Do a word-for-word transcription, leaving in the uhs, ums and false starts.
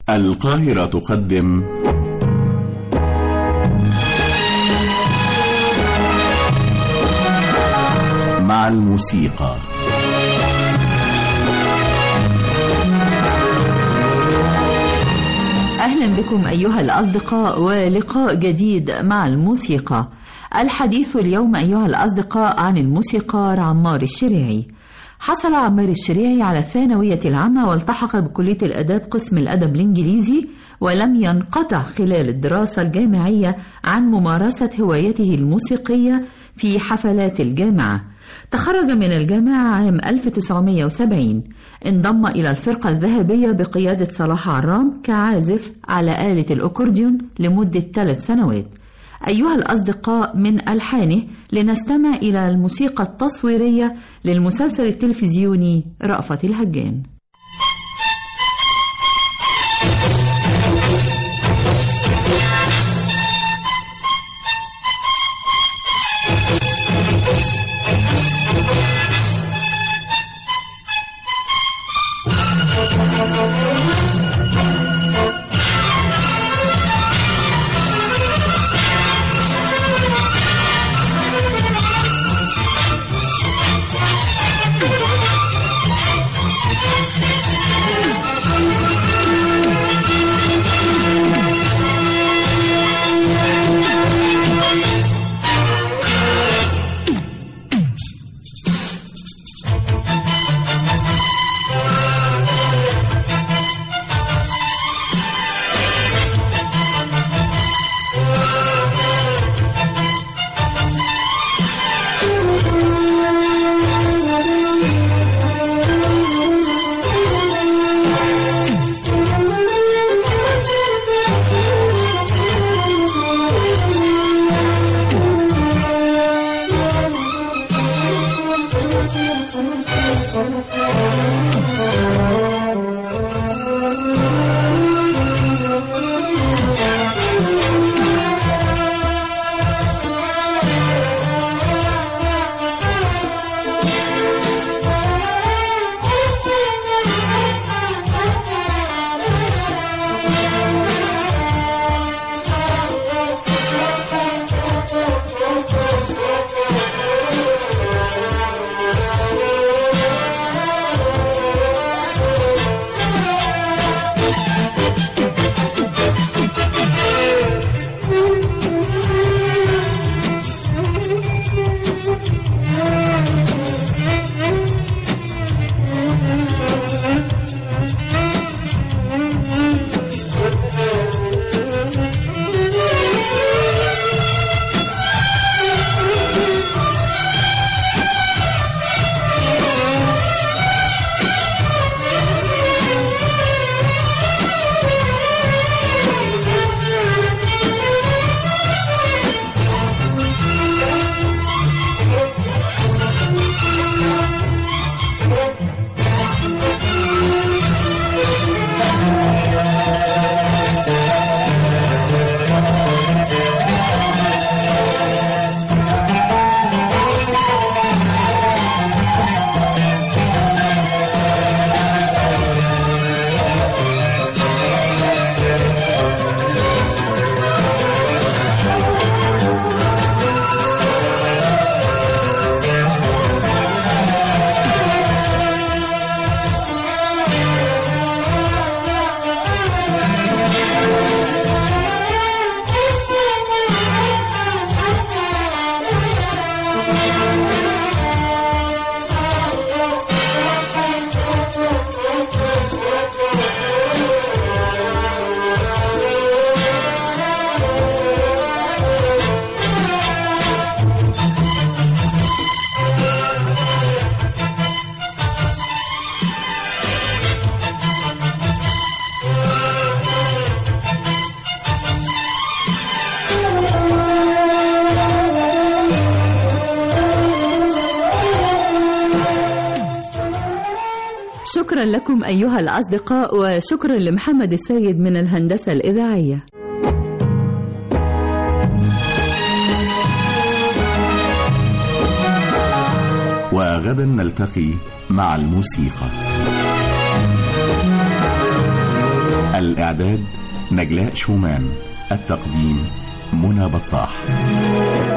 القاهرة تقدم مع الموسيقى. أهلا بكم أيها الأصدقاء ولقاء جديد مع الموسيقى. الحديث اليوم أيها الأصدقاء عن الموسيقار عمار الشريعي. حصل عمار الشريعي على الثانوية العامة والتحق بكلية الآداب قسم الأدب الإنجليزي، ولم ينقطع خلال الدراسة الجامعية عن ممارسة هوايته الموسيقية في حفلات الجامعة. تخرج من الجامعة عام ألف وتسعمائة وسبعين، انضم إلى الفرقة الذهبية بقيادة صلاح عرام كعازف على آلة الأكورديون لمدة ثلاث سنوات. أيها الأصدقاء، من ألحانه لنستمع إلى الموسيقى التصويرية للمسلسل التلفزيوني رأفت الهجان. شكرا لكم أيها الأصدقاء، وشكرا لمحمد السيد من الهندسة الإذاعية. وغدا نلتقي مع الموسيقى. الإعداد نجلاء شومان، التقديم منى بطاح.